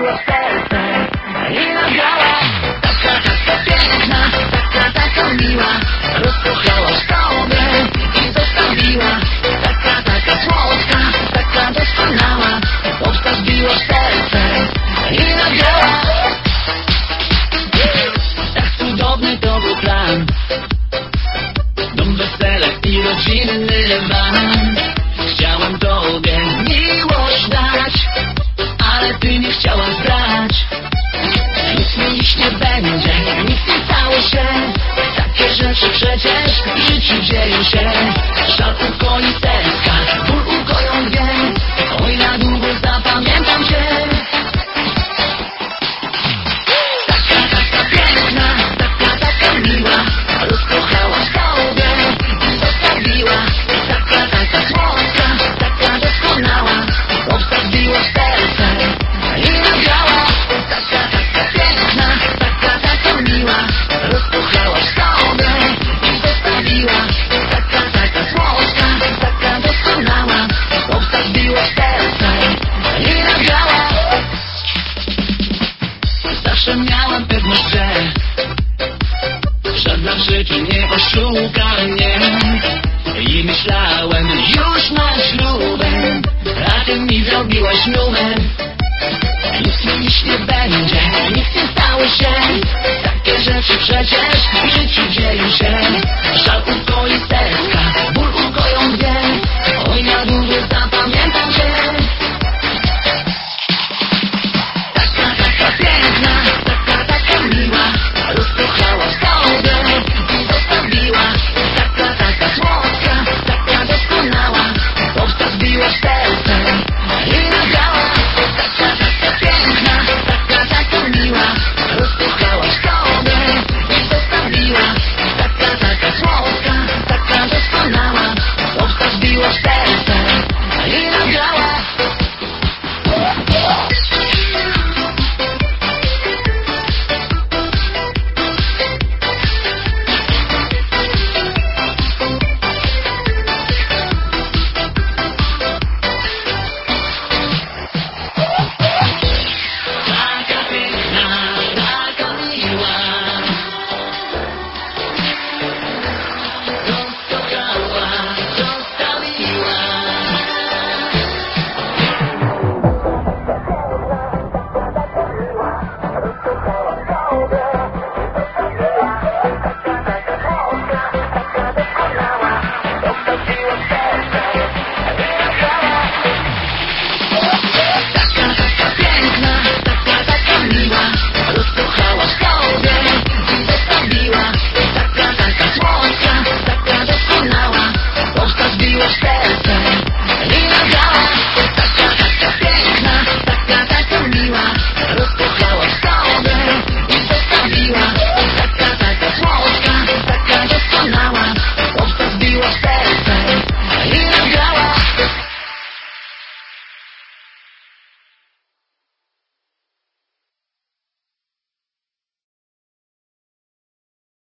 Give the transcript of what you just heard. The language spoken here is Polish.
wbiła w serce i nagrała. Taka piękna, taka miła, rozkochałaś sobie i zostawiła. Taka słodka, taka doskonała, obca wbiła w serce i nagrała. Tak cudowny to był plan, dom, wesele i rodzinny van. Chciałem tobie miłość dać, ale ty nie chciałaś brać. Nic mi dziś nie będzie, nic nie stało się. Takie rzeczy przecież w życiu dzieją się. Żal ukoi serca, ból ukoją dwie. Oj, na długo zapamiętam cię. Taka piękna, taka miła, rozkochałaś sobie i zostawiła. Taka słodka, taka doskonała, obsadziła w serce i nagrała. Taka piękna, taka miła, rozkochałaś sobie i zostawiła. Taka słodka, taka doskonała, obsadziła w serce i nagrała. Zawsze miałam pewność, że żadna w życiu nie oszuka mnie. I myślałem już nad ślubem, a ty mi zrobiłaś